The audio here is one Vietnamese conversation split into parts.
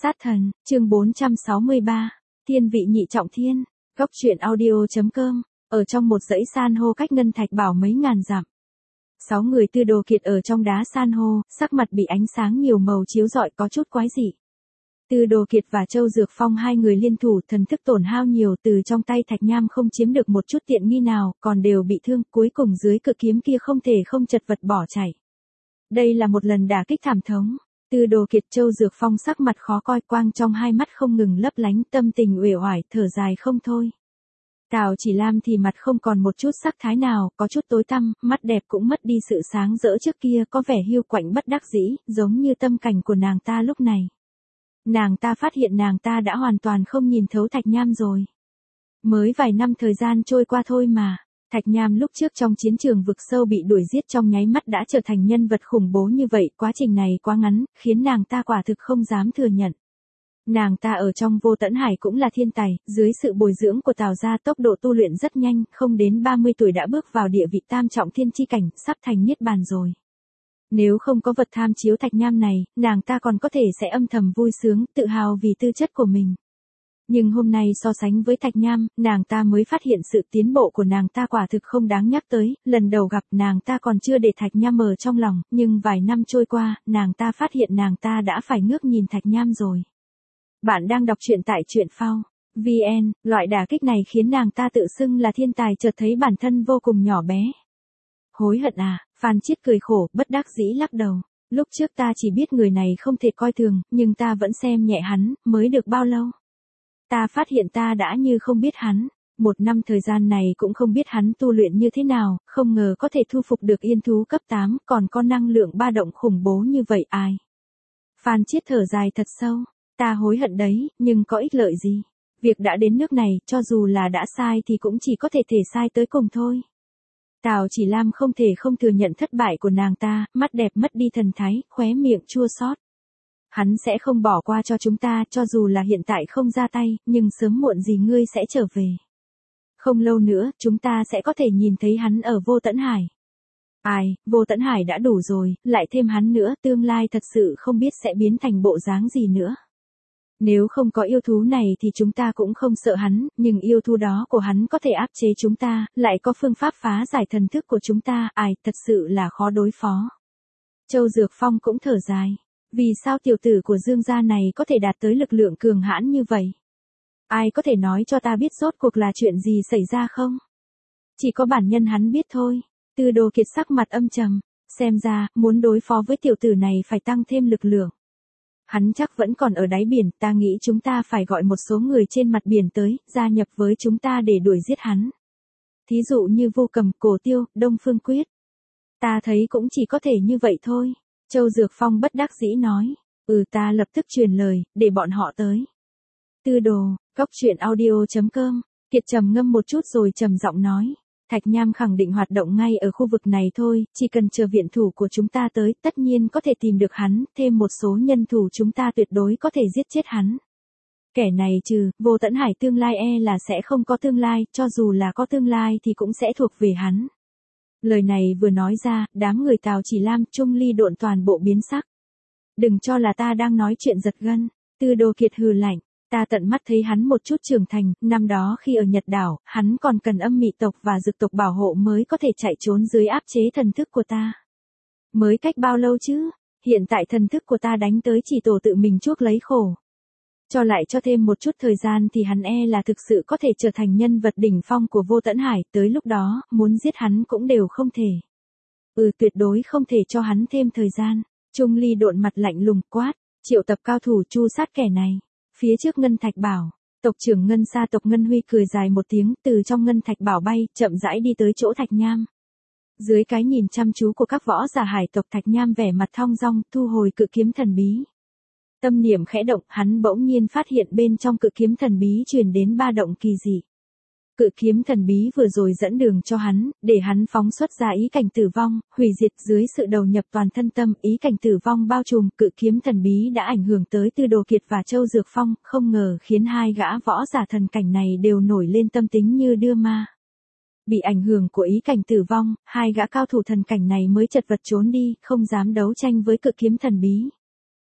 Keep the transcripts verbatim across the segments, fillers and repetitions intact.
Sát thần, chương bốn trăm sáu mươi ba, thiên vị nhị trọng thiên, góc truyện audio.com, ở trong một dãy san hô cách Ngân Thạch Bảo mấy ngàn dặm. Sáu người Tư Đồ Kiệt ở trong đá san hô, sắc mặt bị ánh sáng nhiều màu chiếu rọi có chút quái dị. Tư Đồ Kiệt và Châu Dược Phong hai người liên thủ, thần thức tổn hao nhiều, từ trong tay Thạch Nham không chiếm được một chút tiện nghi nào, còn đều bị thương, cuối cùng dưới cự kiếm kia không thể không chật vật bỏ chạy. Đây là một lần đả kích thảm thống. Tư Đồ Kiệt, Châu Dược Phong sắc mặt khó coi, quang trong hai mắt không ngừng lấp lánh, tâm tình uể oải, thở dài không thôi. Tào Chỉ Lam thì mặt không còn một chút sắc thái nào, có chút tối tăm, mắt đẹp cũng mất đi sự sáng rỡ trước kia, có vẻ hiu quạnh bất đắc dĩ, giống như tâm cảnh của nàng ta lúc này. Nàng ta phát hiện nàng ta đã hoàn toàn không nhìn thấu Thạch Nham rồi. Mới vài năm thời gian trôi qua thôi mà. Thạch Nham lúc trước trong chiến trường vực sâu bị đuổi giết trong nháy mắt đã trở thành nhân vật khủng bố như vậy, quá trình này quá ngắn, khiến nàng ta quả thực không dám thừa nhận. Nàng ta ở trong Vô Tẫn Hải cũng là thiên tài, dưới sự bồi dưỡng của Tào gia tốc độ tu luyện rất nhanh, không đến ba mươi tuổi đã bước vào địa vị tam trọng thiên chi cảnh, sắp thành niết bàn rồi. Nếu không có vật tham chiếu Thạch Nham này, nàng ta còn có thể sẽ âm thầm vui sướng, tự hào vì tư chất của mình. Nhưng hôm nay so sánh với Thạch Nham, nàng ta mới phát hiện sự tiến bộ của nàng ta quả thực không đáng nhắc tới, lần đầu gặp nàng ta còn chưa để Thạch Nham ở trong lòng, nhưng vài năm trôi qua, nàng ta phát hiện nàng ta đã phải ngước nhìn Thạch Nham rồi. Bạn đang đọc truyện tại truyện phao chấm vn, loại đả kích này khiến nàng ta tự xưng là thiên tài chợt thấy bản thân vô cùng nhỏ bé. Hối hận à, Phan Chiết cười khổ, bất đắc dĩ lắc đầu. Lúc trước ta chỉ biết người này không thể coi thường, nhưng ta vẫn xem nhẹ hắn, mới được bao lâu. Ta phát hiện ta đã như không biết hắn, một năm thời gian này cũng không biết hắn tu luyện như thế nào, không ngờ có thể thu phục được yên thú cấp tám, còn có năng lượng ba động khủng bố như vậy ai. Phan Chiết thở dài thật sâu, ta hối hận đấy, nhưng có ích lợi gì. Việc đã đến nước này, cho dù là đã sai thì cũng chỉ có thể thể sai tới cùng thôi. Tào Chỉ Lam không thể không thừa nhận thất bại của nàng ta, mắt đẹp mất đi thần thái, khóe miệng chua xót. Hắn sẽ không bỏ qua cho chúng ta, cho dù là hiện tại không ra tay, nhưng sớm muộn gì ngươi sẽ trở về. Không lâu nữa, chúng ta sẽ có thể nhìn thấy hắn ở Vô Tẫn Hải. Ai, Vô Tẫn Hải đã đủ rồi, lại thêm hắn nữa, tương lai thật sự không biết sẽ biến thành bộ dáng gì nữa. Nếu không có yêu thú này thì chúng ta cũng không sợ hắn, nhưng yêu thú đó của hắn có thể áp chế chúng ta, lại có phương pháp phá giải thần thức của chúng ta, ai, thật sự là khó đối phó. Châu Dược Phong cũng thở dài. Vì sao tiểu tử của Dương gia này có thể đạt tới lực lượng cường hãn như vậy? Ai có thể nói cho ta biết rốt cuộc là chuyện gì xảy ra không? Chỉ có bản nhân hắn biết thôi. Tư Đồ Kiệt sắc mặt âm trầm, xem ra, muốn đối phó với tiểu tử này phải tăng thêm lực lượng. Hắn chắc vẫn còn ở đáy biển, ta nghĩ chúng ta phải gọi một số người trên mặt biển tới, gia nhập với chúng ta để đuổi giết hắn. Thí dụ như Vô Cầm, Cổ Tiêu, Đông Phương Quyết. Ta thấy cũng chỉ có thể như vậy thôi. Châu Dược Phong bất đắc dĩ nói, ừ ta lập tức truyền lời, để bọn họ tới. Tư Đồ, góc truyện audio.com, Kiệt trầm ngâm một chút rồi trầm giọng nói, Thạch Nham khẳng định hoạt động ngay ở khu vực này thôi, chỉ cần chờ viện thủ của chúng ta tới, tất nhiên có thể tìm được hắn, thêm một số nhân thủ chúng ta tuyệt đối có thể giết chết hắn. Kẻ này trừ, Vô Tẫn Hải tương lai e là sẽ không có tương lai, cho dù là có tương lai thì cũng sẽ thuộc về hắn. Lời này vừa nói ra, đám người Tào Chỉ Lam, Trung Ly Độn toàn bộ biến sắc. Đừng cho là ta đang nói chuyện giật gân. Tư Đồ Kiệt hừ lạnh, ta tận mắt thấy hắn một chút trưởng thành, năm đó khi ở Nhật Đảo, hắn còn cần âm mị tộc và dực tộc bảo hộ mới có thể chạy trốn dưới áp chế thần thức của ta. Mới cách bao lâu chứ? Hiện tại thần thức của ta đánh tới chỉ tổ tự mình chuốc lấy khổ. Cho lại cho thêm một chút thời gian thì hắn e là thực sự có thể trở thành nhân vật đỉnh phong của Vô Tẫn Hải, tới lúc đó, muốn giết hắn cũng đều không thể. Ừ tuyệt đối không thể cho hắn thêm thời gian. Trung Ly Độn mặt lạnh lùng quát, triệu tập cao thủ tru sát kẻ này. Phía trước Ngân Thạch Bảo, tộc trưởng Ngân Sa tộc Ngân Huy cười dài một tiếng, từ trong Ngân Thạch Bảo bay, chậm rãi đi tới chỗ Thạch Nham. Dưới cái nhìn chăm chú của các võ giả hải tộc, Thạch Nham vẻ mặt thong dong, thu hồi cự kiếm thần bí. Tâm niệm khẽ động, hắn bỗng nhiên phát hiện bên trong cự kiếm thần bí truyền đến ba động kỳ dị. Cự kiếm thần bí vừa rồi dẫn đường cho hắn, để hắn phóng xuất ra ý cảnh tử vong, hủy diệt dưới sự đầu nhập toàn thân tâm, ý cảnh tử vong bao trùm, cự kiếm thần bí đã ảnh hưởng tới Tư Đồ Kiệt và Châu Dược Phong, không ngờ khiến hai gã võ giả thần cảnh này đều nổi lên tâm tính như đưa ma. Bị ảnh hưởng của ý cảnh tử vong, hai gã cao thủ thần cảnh này mới chật vật trốn đi, không dám đấu tranh với cự kiếm thần bí.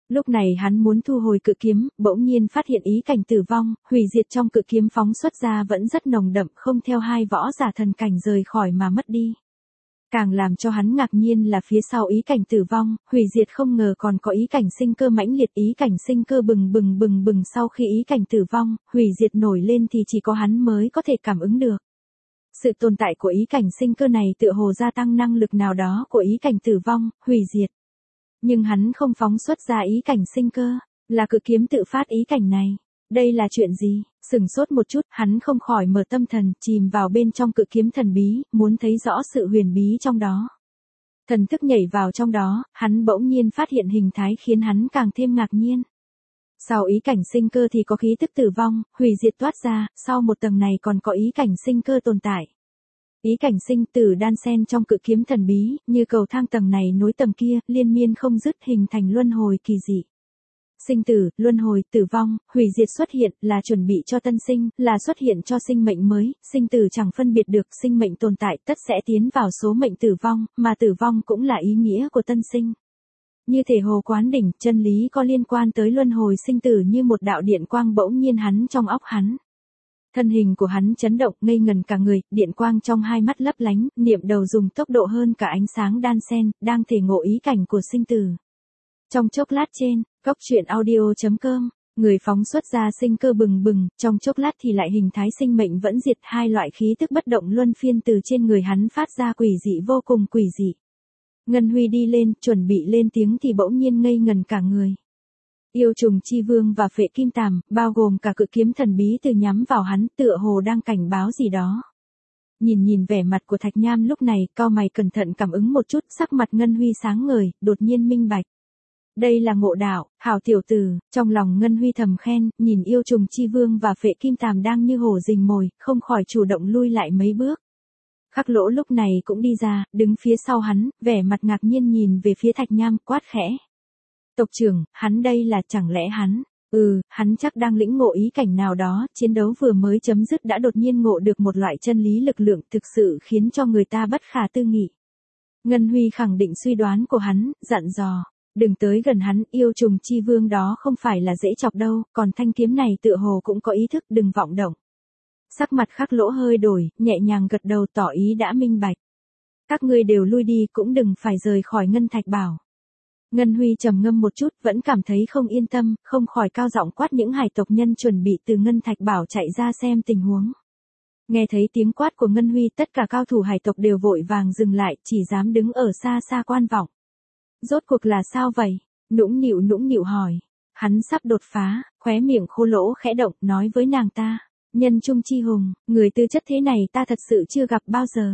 Lúc này hắn muốn thu hồi cự kiếm, bỗng nhiên phát hiện ý cảnh tử vong, hủy diệt trong cự kiếm phóng xuất ra vẫn rất nồng đậm, không theo hai võ giả thần cảnh rời khỏi mà mất đi. Càng làm cho hắn ngạc nhiên là phía sau ý cảnh tử vong, hủy diệt không ngờ còn có ý cảnh sinh cơ mãnh liệt, ý cảnh sinh cơ bừng bừng bừng bừng sau khi ý cảnh tử vong, hủy diệt nổi lên thì chỉ có hắn mới có thể cảm ứng được. Sự tồn tại của ý cảnh sinh cơ này tựa hồ gia tăng năng lực nào đó của ý cảnh tử vong, hủy diệt. Nhưng hắn không phóng xuất ra ý cảnh sinh cơ, là cự kiếm tự phát ý cảnh này. Đây là chuyện gì? Sửng sốt một chút, hắn không khỏi mở tâm thần, chìm vào bên trong cự kiếm thần bí, muốn thấy rõ sự huyền bí trong đó. Thần thức nhảy vào trong đó, hắn bỗng nhiên phát hiện hình thái khiến hắn càng thêm ngạc nhiên. Sau ý cảnh sinh cơ thì có khí tức tử vong, hủy diệt toát ra, sau một tầng này còn có ý cảnh sinh cơ tồn tại. Ý cảnh sinh tử đan xen trong cự kiếm thần bí, như cầu thang tầng này nối tầng kia, liên miên không dứt hình thành luân hồi kỳ dị. Sinh tử, luân hồi, tử vong, hủy diệt xuất hiện là chuẩn bị cho tân sinh, là xuất hiện cho sinh mệnh mới, sinh tử chẳng phân biệt được, sinh mệnh tồn tại tất sẽ tiến vào số mệnh tử vong, mà tử vong cũng là ý nghĩa của tân sinh. Như thể hồ quán đỉnh, chân lý có liên quan tới luân hồi sinh tử như một đạo điện quang bỗng nhiên hắn trong óc hắn. Thân hình của hắn chấn động, ngây ngần cả người, điện quang trong hai mắt lấp lánh, niệm đầu dùng tốc độ hơn cả ánh sáng đan sen, đang thể ngộ ý cảnh của sinh tử. Trong chốc lát trên, Cốc truyện audio chấm com, người phóng xuất ra sinh cơ bừng bừng, trong chốc lát thì lại hình thái sinh mệnh vẫn diệt, hai loại khí tức bất động luân phiên từ trên người hắn phát ra quỷ dị vô cùng quỷ dị. Ngân Huy đi lên, chuẩn bị lên tiếng thì bỗng nhiên ngây ngần cả người. Yêu trùng chi vương và phệ kim tàm, bao gồm cả cự kiếm thần bí từ nhắm vào hắn, tựa hồ đang cảnh báo gì đó. Nhìn nhìn vẻ mặt của Thạch Nham lúc này, cau mày cẩn thận cảm ứng một chút, sắc mặt Ngân Huy sáng ngời, đột nhiên minh bạch. Đây là ngộ đạo, hảo tiểu tử, trong lòng Ngân Huy thầm khen, nhìn yêu trùng chi vương và phệ kim tàm đang như hổ rình mồi, không khỏi chủ động lui lại mấy bước. Khắc Lỗ lúc này cũng đi ra, đứng phía sau hắn, vẻ mặt ngạc nhiên nhìn về phía Thạch Nham, quát khẽ. Tộc trưởng, hắn đây là chẳng lẽ hắn, ừ, hắn chắc đang lĩnh ngộ ý cảnh nào đó, chiến đấu vừa mới chấm dứt đã đột nhiên ngộ được một loại chân lý lực lượng thực sự khiến cho người ta bất khả tư nghị. Ngân Huy khẳng định suy đoán của hắn, dặn dò. Đừng tới gần hắn, yêu trùng chi vương đó không phải là dễ chọc đâu, còn thanh kiếm này tựa hồ cũng có ý thức, đừng vọng động. Sắc mặt Khắc Lỗ hơi đổi, nhẹ nhàng gật đầu tỏ ý đã minh bạch. Các ngươi đều lui đi, cũng đừng phải rời khỏi Ngân Thạch Bảo. Ngân Huy trầm ngâm một chút, vẫn cảm thấy không yên tâm, không khỏi cao giọng quát những hải tộc nhân chuẩn bị từ Ngân Thạch Bảo chạy ra xem tình huống. Nghe thấy tiếng quát của Ngân Huy, tất cả cao thủ hải tộc đều vội vàng dừng lại, chỉ dám đứng ở xa xa quan vọng. Rốt cuộc là sao vậy? Nũng nịu nũng nịu hỏi. Hắn sắp đột phá, khóe miệng Khô Lỗ khẽ động, nói với nàng ta. Nhân trung chi hùng, người tư chất thế này ta thật sự chưa gặp bao giờ.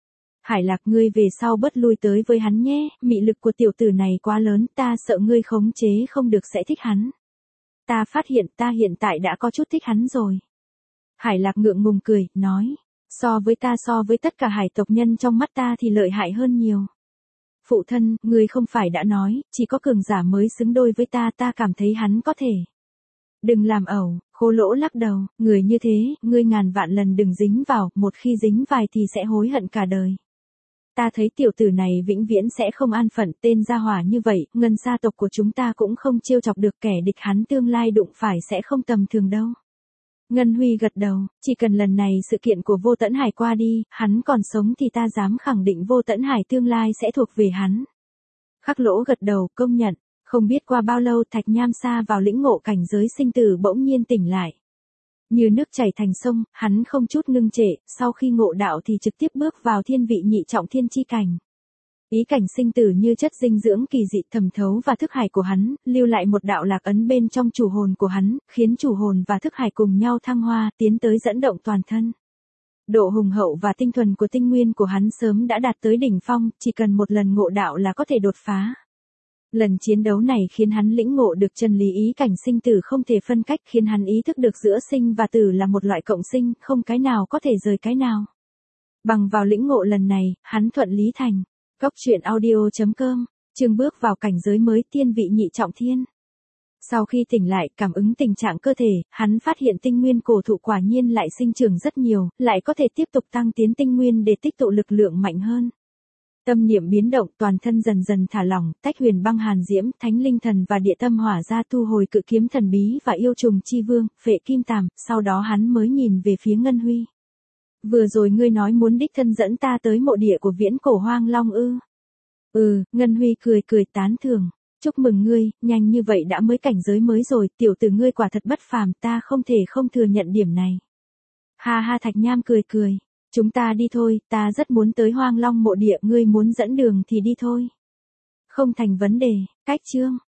Hải Lạc, ngươi về sau bớt lui tới với hắn nhé, mị lực của tiểu tử này quá lớn, ta sợ ngươi khống chế không được sẽ thích hắn. Ta phát hiện ta hiện tại đã có chút thích hắn rồi. Hải Lạc ngượng ngùng cười, nói. So với ta so với tất cả hải tộc nhân trong mắt ta thì lợi hại hơn nhiều. Phụ thân, ngươi không phải đã nói, chỉ có cường giả mới xứng đôi với ta, ta cảm thấy hắn có thể. Đừng làm ẩu, Khô Lỗ lắc đầu, người như thế, ngươi ngàn vạn lần đừng dính vào, một khi dính vài thì sẽ hối hận cả đời. Ta thấy tiểu tử này vĩnh viễn sẽ không an phận, tên gia hỏa như vậy, Ngân gia tộc của chúng ta cũng không trêu chọc được, kẻ địch hắn tương lai đụng phải sẽ không tầm thường đâu. Ngân Huy gật đầu, chỉ cần lần này sự kiện của Vô Tẫn Hải qua đi, hắn còn sống thì ta dám khẳng định Vô Tẫn Hải tương lai sẽ thuộc về hắn. Khắc Lỗ gật đầu, công nhận, không biết qua bao lâu Thạch Nham sa vào lĩnh ngộ cảnh giới sinh tử bỗng nhiên tỉnh lại. Như nước chảy thành sông, hắn không chút ngưng trệ, sau khi ngộ đạo thì trực tiếp bước vào thiên vị nhị trọng thiên chi cảnh. Ý cảnh sinh tử như chất dinh dưỡng kỳ dị thẩm thấu và thức hải của hắn, lưu lại một đạo lạc ấn bên trong chủ hồn của hắn, khiến chủ hồn và thức hải cùng nhau thăng hoa, tiến tới dẫn động toàn thân. Độ hùng hậu và tinh thuần của tinh nguyên của hắn sớm đã đạt tới đỉnh phong, chỉ cần một lần ngộ đạo là có thể đột phá. Lần chiến đấu này khiến hắn lĩnh ngộ được chân lý ý cảnh sinh tử không thể phân cách, khiến hắn ý thức được giữa sinh và tử là một loại cộng sinh, không cái nào có thể rời cái nào. Bằng vào lĩnh ngộ lần này, hắn thuận lý thành. Cốc truyện audio chấm com, chương bước vào cảnh giới mới tiên vị nhị trọng thiên. Sau khi tỉnh lại, cảm ứng tình trạng cơ thể, hắn phát hiện tinh nguyên cổ thụ quả nhiên lại sinh trưởng rất nhiều, lại có thể tiếp tục tăng tiến tinh nguyên để tích tụ lực lượng mạnh hơn. Tâm niệm biến động, toàn thân dần dần thả lỏng, tách huyền băng hàn diễm, thánh linh thần và địa tâm hỏa ra, thu hồi cự kiếm thần bí và yêu trùng chi vương, phệ kim tàm, sau đó hắn mới nhìn về phía Ngân Huy. Vừa rồi ngươi nói muốn đích thân dẫn ta tới mộ địa của viễn cổ hoang long ư? Ừ, Ngân Huy cười cười tán thưởng. Chúc mừng ngươi, nhanh như vậy đã mới cảnh giới mới rồi, tiểu tử ngươi quả thật bất phàm, ta không thể không thừa nhận điểm này. Ha ha, Thạch Nham cười cười. Chúng ta đi thôi, ta rất muốn tới hoang long mộ địa, ngươi muốn dẫn đường thì đi thôi. Không thành vấn đề, cách chương.